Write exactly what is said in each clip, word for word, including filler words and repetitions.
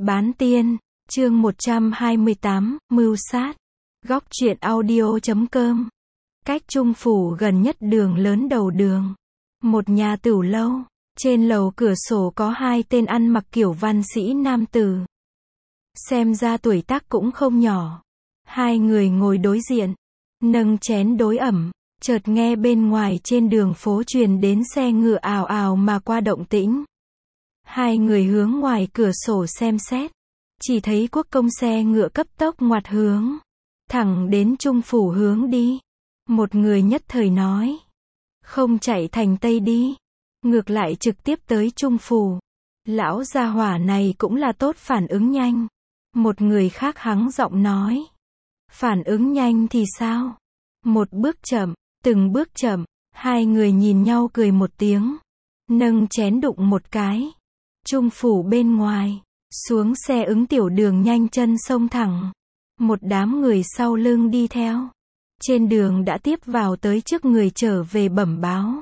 Bán tiên, chương một trăm hai mươi tám, mưu sát. Góc truyện audio chấm com. Cách Trung Phủ gần nhất đường lớn đầu đường. Một nhà tửu lâu. Trên lầu cửa sổ có hai tên ăn mặc kiểu văn sĩ nam tử. Xem ra tuổi tác cũng không nhỏ. Hai người ngồi đối diện, nâng chén đối ẩm. Chợt nghe bên ngoài trên đường phố truyền đến xe ngựa ào ào mà qua động tĩnh. Hai người hướng ngoài cửa sổ xem xét. Chỉ thấy quốc công xe ngựa cấp tốc ngoặt hướng. Thẳng đến Trung Phủ hướng đi. Một người nhất thời nói. Không chạy thành Tây đi. Ngược lại trực tiếp tới Trung Phủ. Lão gia hỏa này cũng là tốt phản ứng nhanh. Một người khác hắng giọng nói. Phản ứng nhanh thì sao? Một bước chậm, từng bước chậm. Hai người nhìn nhau cười một tiếng. Nâng chén đụng một cái. Trung Phủ bên ngoài. Xuống xe ứng tiểu đường nhanh chân xông thẳng. Một đám người sau lưng đi theo. Trên đường đã tiếp vào tới trước người trở về bẩm báo.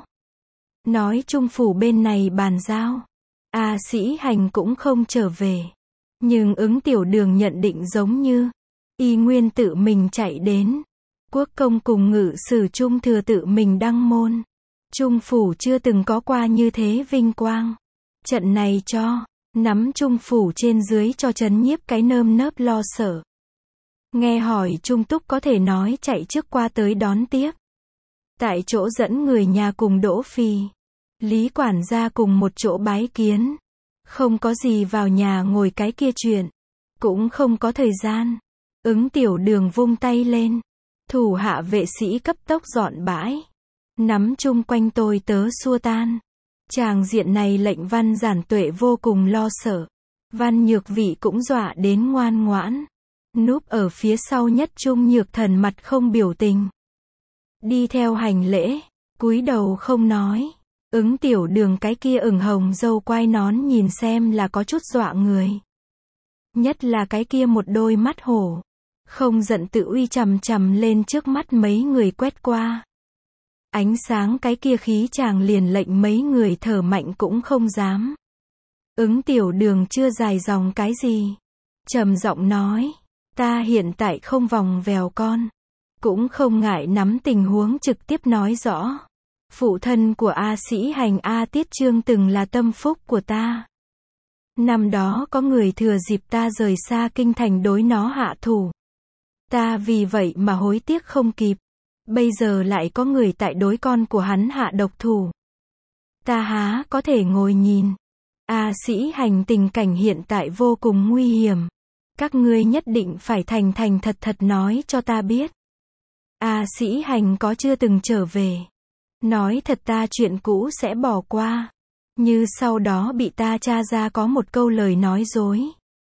Nói Trung Phủ bên này bàn giao. A Sĩ Hành cũng không trở về. Nhưng ứng tiểu đường nhận định giống như. Y nguyên tự mình chạy đến. Quốc công cùng ngự sử Trung thừa tự mình đăng môn. Trung Phủ chưa từng có qua như thế vinh quang. Trận này cho. Nắm Trung Phủ trên dưới cho trấn nhiếp cái nơm nớp lo sợ. Nghe hỏi Trung Túc có thể nói chạy trước qua tới đón tiếp. Tại chỗ dẫn người nhà cùng Đỗ Phi. Lý quản gia cùng một chỗ bái kiến. Không có gì vào nhà ngồi cái kia chuyện. Cũng không có thời gian. Ứng tiểu đường vung tay lên. Thủ hạ vệ sĩ cấp tốc dọn bãi. Nắm chung quanh tôi tớ xua tan. Tràng diện này lệnh Văn Giản Tuệ vô cùng lo sợ. Văn Nhược Vị cũng dọa đến ngoan ngoãn. Núp ở phía sau nhất Trung Nhược Thần mặt không biểu tình. Đi theo hành lễ, cúi đầu không nói. Ứng tiểu đường cái kia ửng hồng râu quai nón nhìn xem là có chút dọa người. Nhất là cái kia một đôi mắt hổ. Không giận tự uy chằm chằm lên trước mắt mấy người quét qua. Ánh sáng cái kia khí chàng liền lệnh mấy người thở mạnh cũng không dám. Ứng tiểu đường chưa dài dòng cái gì. Trầm giọng nói. Ta hiện tại không vòng vèo con. Cũng không ngại nắm tình huống trực tiếp nói rõ. Phụ thân của A Sĩ Hành A Tiết Trương từng là tâm phúc của ta. Năm đó có người thừa dịp ta rời xa kinh thành đối nó hạ thủ. Ta vì vậy mà hối tiếc không kịp. Bây giờ lại có người tại đối con của hắn hạ độc thủ. Ta há có thể ngồi nhìn. A Sĩ Hành tình cảnh hiện tại vô cùng nguy hiểm. Các ngươi nhất định phải thành thành thật thật nói cho ta biết. A Sĩ Hành có chưa từng trở về. Nói thật ta chuyện cũ sẽ bỏ qua. Như sau đó bị ta tra ra có một câu lời nói dối.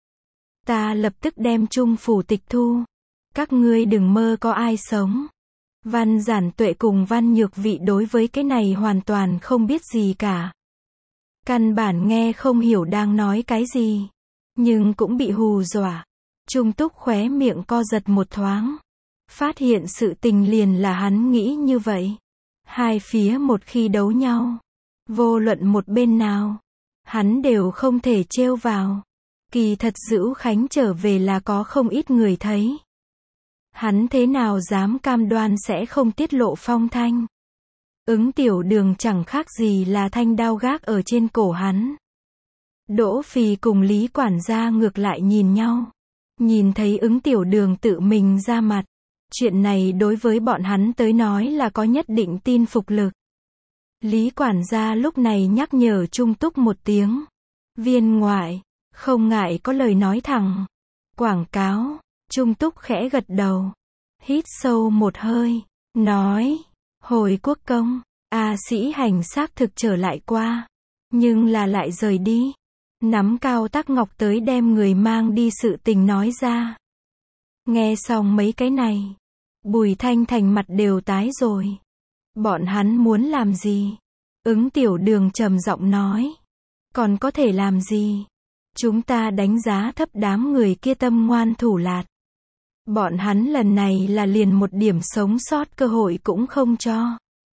Ta lập tức đem Trung Phủ tịch thu. Các ngươi đừng mơ có ai sống. Văn Giản Tuệ cùng Văn Nhược Vị đối với cái này hoàn toàn không biết gì cả. Căn bản nghe không hiểu đang nói cái gì. Nhưng cũng bị hù dọa. Trung Túc khóe miệng co giật một thoáng. Phát hiện sự tình liền là hắn nghĩ như vậy. Hai phía một khi đấu nhau. Vô luận một bên nào. Hắn đều không thể trêu vào. Kỳ thật Dữu Khánh trở về là có không ít người thấy. Hắn thế nào dám cam đoan sẽ không tiết lộ phong thanh. Ứng tiểu đường chẳng khác gì là thanh đao gác ở trên cổ hắn. Đỗ Phi cùng Lý quản gia ngược lại nhìn nhau. Nhìn thấy ứng tiểu đường tự mình ra mặt. Chuyện này đối với bọn hắn tới nói là có nhất định tin phục lực. Lý quản gia lúc này nhắc nhở Trung Túc một tiếng. Viên ngoại, không ngại có lời nói thẳng. Quảng cáo. Trung Túc khẽ gật đầu. Hít sâu một hơi. Nói. Hồi quốc công. A Sĩ Hành xác thực trở lại qua. Nhưng là lại rời đi. Nắm Cao Tắc Ngọc tới đem người mang đi sự tình nói ra. Nghe xong mấy cái này. Bùi Thanh Thành mặt đều tái rồi. Bọn hắn muốn làm gì? Ứng tiểu đường trầm giọng nói. Còn có thể làm gì? Chúng ta đánh giá thấp đám người kia tâm ngoan thủ lạt. Bọn hắn lần này là liền một điểm sống sót cơ hội cũng không cho.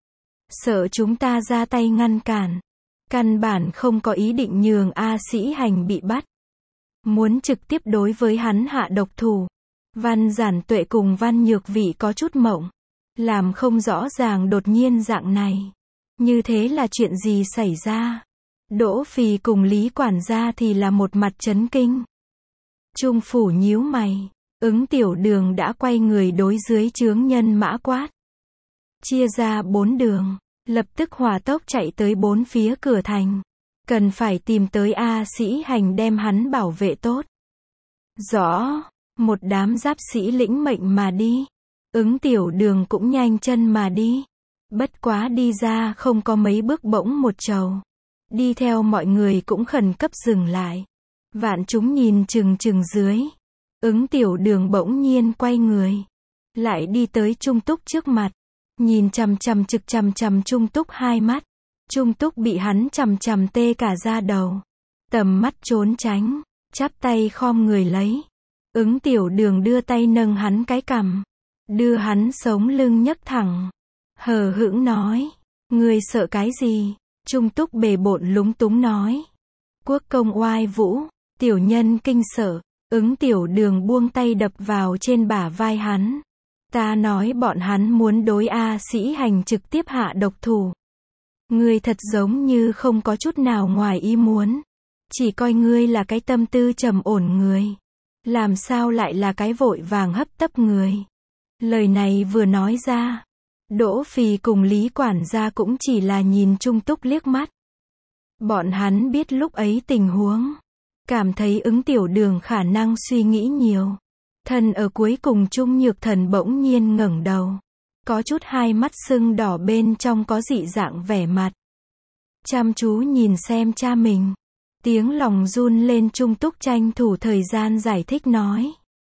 Sợ chúng ta ra tay ngăn cản. Căn bản không có ý định nhường A Sĩ Hành bị bắt. muốn trực tiếp đối với hắn hạ độc thủ. Văn Giản Tuệ cùng Văn Nhược Vị có chút mộng, làm không rõ ràng đột nhiên dạng này. Như thế là chuyện gì xảy ra? Đỗ Phì cùng Lý quản gia thì là một mặt chấn kinh. Trung phủ nhíu mày, Ứng Tiểu Đường đã quay người đối dưới chướng nhân mã quát. Chia ra bốn đường, lập tức hỏa tốc chạy tới bốn phía cửa thành. Cần phải tìm tới A Sĩ Hành đem hắn bảo vệ tốt. Rõ, một đám giáp sĩ lĩnh mệnh mà đi. Ứng Tiểu Đường cũng nhanh chân mà đi. Bất quá đi ra không có mấy bước bỗng một trầu. Đi theo mọi người cũng khẩn cấp dừng lại. Vạn chúng nhìn chừng chừng dưới. Ứng Tiểu Đường bỗng nhiên quay người. Lại đi tới Trung Túc trước mặt. Nhìn chằm chằm trực chằm chằm Trung Túc hai mắt. Trung Túc bị hắn chằm chằm tê cả da đầu. Tầm mắt trốn tránh. Chắp tay khom người lấy. Ứng Tiểu Đường đưa tay nâng hắn cái cằm. Đưa hắn sống lưng nhấc thẳng. Hờ hững nói. Ngươi sợ cái gì? Trung Túc bề bộn lúng túng nói. Quốc công oai vũ. Tiểu nhân kinh sợ. Ứng Tiểu Đường buông tay đập vào trên bả vai hắn. Ta nói bọn hắn muốn đối A Sĩ Hành trực tiếp hạ độc thủ. Ngươi thật giống như không có chút nào ngoài ý muốn. Chỉ coi ngươi là cái tâm tư trầm ổn người. Làm sao lại là cái vội vàng hấp tấp người. Lời này vừa nói ra. Đỗ Phì cùng Lý quản gia cũng chỉ là nhìn Trung Túc liếc mắt. Bọn hắn biết lúc ấy tình huống. Cảm thấy Ứng Tiểu Đường khả năng suy nghĩ nhiều. Thân ở cuối cùng Trung Nhược Thần bỗng nhiên ngẩng đầu. Có chút hai mắt sưng đỏ bên trong có dị dạng vẻ mặt. Chăm chú nhìn xem cha mình. Tiếng lòng run lên. Trung Túc tranh thủ thời gian giải thích nói.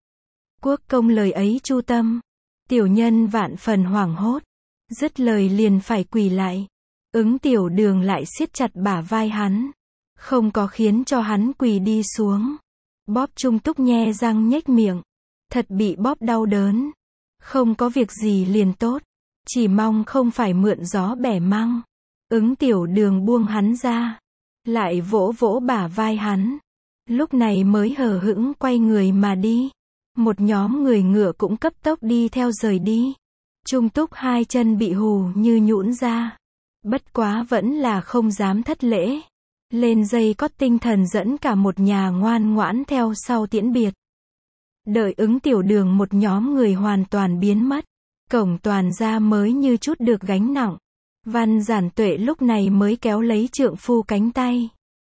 Quốc công lời ấy chu tâm. Tiểu nhân vạn phần hoảng hốt. Dứt lời liền phải quỳ lại. Ứng Tiểu Đường lại siết chặt bả vai hắn. Không có khiến cho hắn quỳ đi xuống. Bóp Trung Túc nhe răng nhếch miệng. Thật bị bóp đau đớn. Không có việc gì liền tốt. Chỉ mong không phải mượn gió bẻ măng. Ứng Tiểu Đường buông hắn ra. Lại vỗ vỗ bả vai hắn. Lúc này mới hờ hững quay người mà đi. Một nhóm người ngựa cũng cấp tốc đi theo rời đi. Trung Túc hai chân bị hù như nhũn ra. Bất quá vẫn là không dám thất lễ. Lên dây cót tinh thần dẫn cả một nhà ngoan ngoãn theo sau tiễn biệt. Đợi Ứng Tiểu Đường một nhóm người hoàn toàn biến mất. Cổng toàn ra mới như chút được gánh nặng. Văn Giản Tuệ lúc này mới kéo lấy trượng phu cánh tay.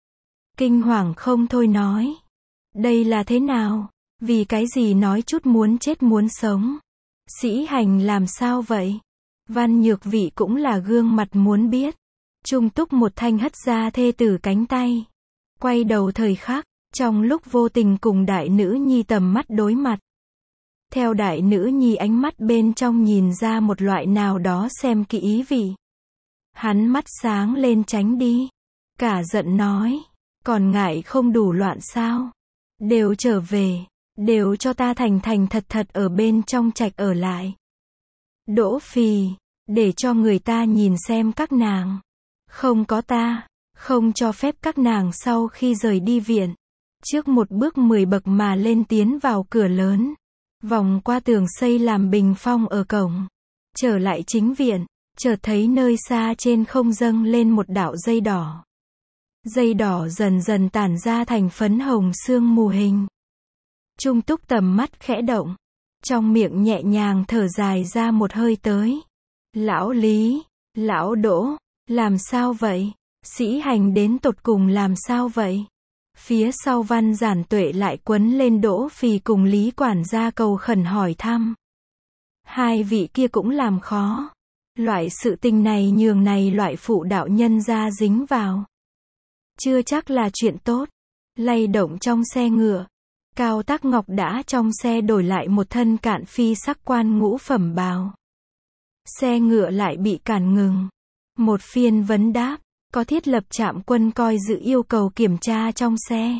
Kinh hoàng không thôi nói. Đây là thế nào? Vì cái gì nói chút muốn chết muốn sống? Sĩ Hành làm sao vậy? Văn Nhược Vị cũng là gương mặt muốn biết. Trung Túc một thanh hất ra thê tử cánh tay. Quay đầu thời khắc, trong lúc vô tình cùng đại nữ nhi tầm mắt đối mặt. Theo đại nữ nhi ánh mắt bên trong nhìn ra một loại nào đó xem kỹ ý vị. Hắn mắt sáng lên tránh đi. Cả giận nói. Còn ngại không đủ loạn sao? Đều trở về. Đều cho ta thành thành thật thật ở bên trong trạch ở lại. Đỗ Phì. Để cho người ta nhìn xem các nàng. Không có ta. Không cho phép các nàng sau khi rời đi viện. Trước một bước mười bậc mà lên tiến vào cửa lớn. Vòng qua tường xây làm bình phong ở cổng. Trở lại chính viện. Chợt thấy nơi xa trên không dâng lên một đạo dây đỏ. Dây đỏ dần dần tản ra thành phấn hồng sương mù hình. Trung Túc tầm mắt khẽ động. Trong miệng nhẹ nhàng thở dài ra một hơi tới. Lão Lý, lão Đỗ, làm sao vậy? Sĩ Hành đến tột cùng làm sao vậy? Phía sau Văn Giản Tuệ lại quấn lên Đỗ Phì cùng Lý quản gia cầu khẩn hỏi thăm. Hai vị kia cũng làm khó. Loại sự tình này nhường này loại phụ đạo nhân ra dính vào. Chưa chắc là chuyện tốt. Lay động trong xe ngựa. Cao Tắc Ngọc đã trong xe đổi lại một thân cạn phi sắc quan ngũ phẩm bào. Xe ngựa lại bị cản ngừng. Một phiên vấn đáp. Có thiết lập trạm quân coi giữ yêu cầu kiểm tra trong xe.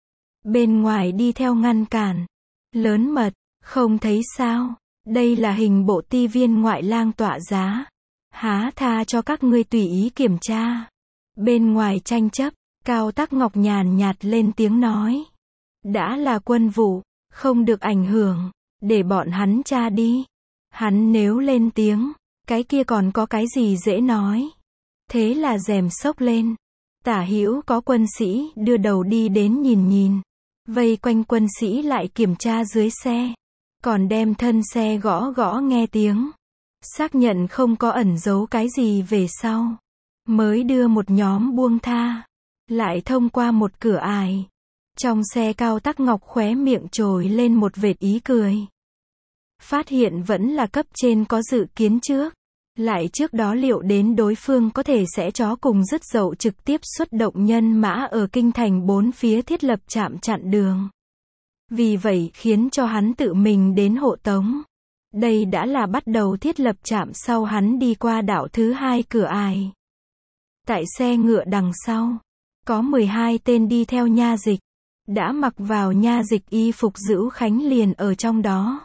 Bên ngoài đi theo ngăn cản. Lớn mật. Không thấy sao. Đây là hình bộ ti viên ngoại lang tọa giá. Há tha cho các ngươi tùy ý kiểm tra. Bên ngoài tranh chấp. Cao Tắc Ngọc nhàn nhạt lên tiếng nói. Đã là quân vụ, không được ảnh hưởng, để bọn hắn tra đi. Hắn nếu lên tiếng, cái kia còn có cái gì dễ nói. Thế là rèm xốc lên. Tả hữu có quân sĩ đưa đầu đi đến nhìn nhìn. Vây quanh quân sĩ lại kiểm tra dưới xe. Còn đem thân xe gõ gõ nghe tiếng. Xác nhận không có ẩn giấu cái gì về sau. Mới đưa một nhóm buông tha. Lại thông qua một cửa ải. Trong xe Cao Tắc Ngọc khóe miệng trồi lên một vệt ý cười. Phát hiện vẫn là cấp trên có dự kiến trước. Lại trước đó liệu đến đối phương có thể sẽ chó cùng dứt dậu trực tiếp xuất động nhân mã ở kinh thành bốn phía thiết lập trạm chặn đường. Vì vậy khiến cho hắn tự mình đến hộ tống. Đây đã là bắt đầu thiết lập trạm sau hắn đi qua đảo thứ hai cửa ải. Tại xe ngựa đằng sau, có mười hai tên đi theo nha dịch. Đã mặc vào nha dịch y phục Dữu Khánh liền ở trong đó.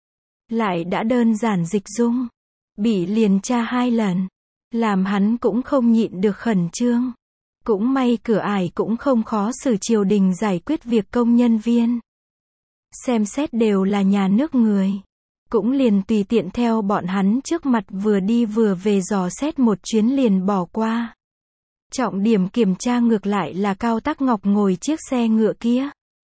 Lại đã đơn giản dịch dung. Bị liền tra hai lần. Làm hắn cũng không nhịn được khẩn trương. Cũng may cửa ải cũng không khó xử triều đình giải quyết việc công nhân viên. Xem xét đều là nhà nước người. Cũng liền tùy tiện theo bọn hắn trước mặt vừa đi vừa về dò xét một chuyến liền bỏ qua. Trọng điểm kiểm tra ngược lại là Cao Tắc Ngọc ngồi chiếc xe ngựa kia.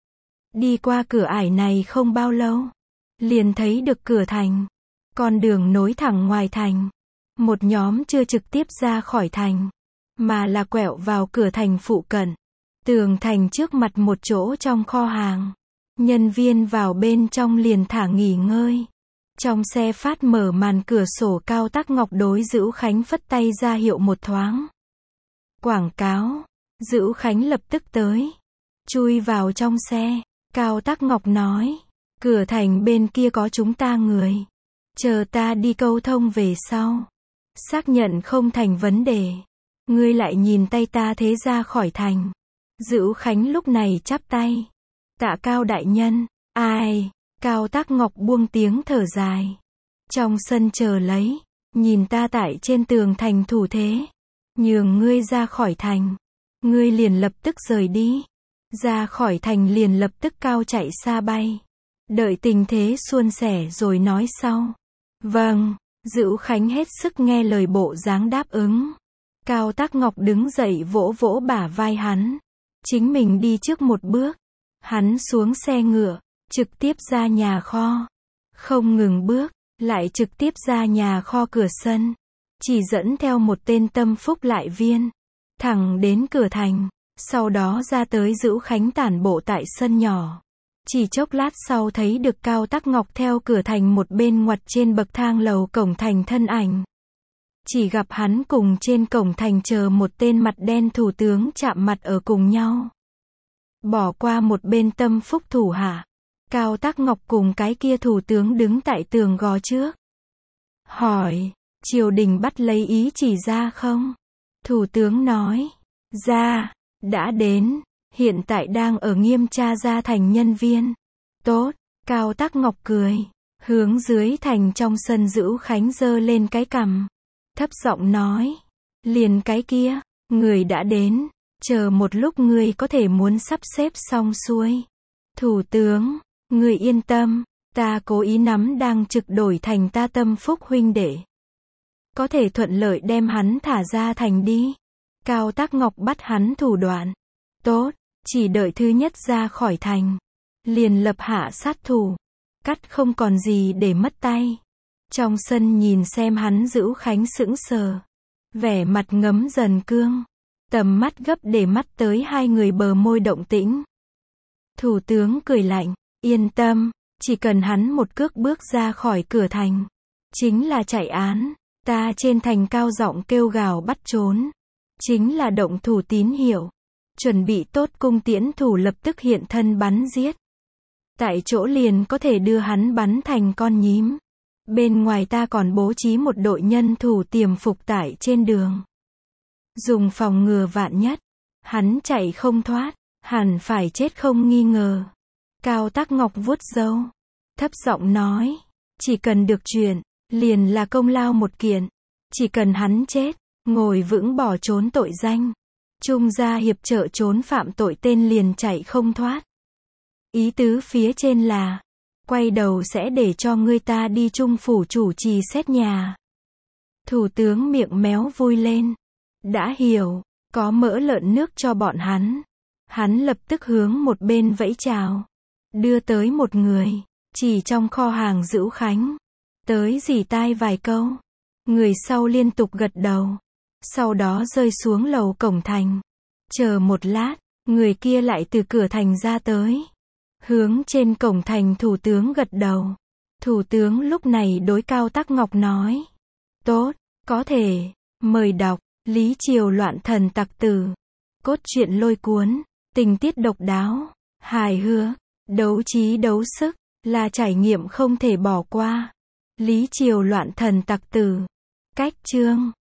Đi qua cửa ải này không bao lâu. Liền thấy được cửa thành. Con đường nối thẳng ngoài thành. Một nhóm chưa trực tiếp ra khỏi thành. Mà là quẹo vào cửa thành phụ cận. Tường thành trước mặt một chỗ trong kho hàng. Nhân viên vào bên trong liền thả nghỉ ngơi. Trong xe phát mở màn cửa sổ Cao Tắc Ngọc đối Dữu Khánh phất tay ra hiệu một thoáng. Quảng cáo. Dữu Khánh lập tức tới. Chui vào trong xe. Cao Tắc Ngọc nói. Cửa thành bên kia có chúng ta người. Chờ ta đi câu thông về sau. Xác nhận không thành vấn đề. Ngươi lại nhìn tay ta thế ra khỏi thành. Dữu Khánh lúc này chắp tay. Tạ Cao đại nhân. Ai? Cao Tắc Ngọc buông tiếng thở dài. Trong sân chờ lấy. Nhìn ta tại trên tường thành thủ thế. Nhường ngươi ra khỏi thành. Ngươi liền lập tức rời đi. Ra khỏi thành liền lập tức cao chạy xa bay. Đợi tình thế suôn sẻ rồi nói sau. Vâng. Dữu Khánh hết sức nghe lời bộ dáng đáp ứng. Cao Tắc Ngọc đứng dậy vỗ vỗ bả vai hắn. Chính mình đi trước một bước. Hắn xuống xe ngựa. Trực tiếp ra nhà kho. Không ngừng bước. Lại trực tiếp ra nhà kho cửa sân. Chỉ dẫn theo một tên tâm phúc lại viên. Thẳng đến cửa thành. Sau đó ra tới Dữu Khánh tản bộ tại sân nhỏ. Chỉ chốc lát sau thấy được Cao Tắc Ngọc theo cửa thành một bên ngoặt trên bậc thang lầu cổng thành thân ảnh. Chỉ gặp hắn cùng trên cổng thành chờ một tên mặt đen thủ tướng chạm mặt ở cùng nhau. Bỏ qua một bên tâm phúc thủ hạ. Cao Tắc Ngọc cùng cái kia thủ tướng đứng tại tường gò trước. Hỏi, triều đình bắt lấy ý chỉ ra không? Thủ tướng nói, ra, đã đến, hiện tại đang ở nghiêm tra ra thành nhân viên. Tốt, Cao Tắc Ngọc cười, hướng dưới thành trong sân Dữu Khánh giơ lên cái cằm. Thấp giọng nói, liền cái kia, người đã đến, chờ một lúc người có thể muốn sắp xếp xong xuôi. Thủ tướng, người yên tâm, ta cố ý nắm đang trực đổi thành ta tâm phúc huynh đệ. Có thể thuận lợi đem hắn thả ra thành đi. Cao Tắc Ngọc bắt hắn thủ đoạn. Tốt, chỉ đợi thứ nhất ra khỏi thành. Liền lập hạ sát thủ. Cắt không còn gì để mất tay. Trong sân nhìn xem hắn Dữu Khánh sững sờ. Vẻ mặt ngấm dần cương. Tầm mắt gấp để mắt tới hai người bờ môi động tĩnh. Thủ tướng cười lạnh. Yên tâm, chỉ cần hắn một cước bước ra khỏi cửa thành. Chính là chạy án. Ta trên thành cao giọng kêu gào bắt trốn. Chính là động thủ tín hiệu. Chuẩn bị tốt cung tiễn thủ lập tức hiện thân bắn giết. Tại chỗ liền có thể đưa hắn bắn thành con nhím. Bên ngoài ta còn bố trí một đội nhân thủ tiềm phục tại trên đường. Dùng phòng ngừa vạn nhất. Hắn chạy không thoát. Hẳn phải chết không nghi ngờ. Cao Tắc Ngọc vuốt râu. Thấp giọng nói. Chỉ cần được chuyện. Liền là công lao một kiện. Chỉ cần hắn chết. Ngồi vững bỏ trốn tội danh. Trung gia hiệp trợ trốn phạm tội tên liền chạy không thoát. Ý tứ phía trên là, quay đầu sẽ để cho ngươi ta đi Trung phủ chủ trì xét nhà. Thủ tướng miệng méo vui lên. Đã hiểu, có mỡ lợn nước cho bọn hắn. Hắn lập tức hướng một bên vẫy chào. Đưa tới một người, chỉ trong kho hàng Dữu Khánh. Tới dì tai vài câu. Người sau liên tục gật đầu. Sau đó rơi xuống lầu cổng thành. Chờ một lát, người kia lại từ cửa thành ra tới. Hướng trên cổng thành thủ tướng gật đầu. Thủ tướng lúc này đối Cao Tắc Ngọc nói. Tốt, có thể, mời đọc, Lý Triều loạn thần tặc tử. Cốt truyện lôi cuốn, tình tiết độc đáo, hài hước, đấu trí đấu sức, là trải nghiệm không thể bỏ qua. Lý Triều loạn thần tặc tử. Cách chương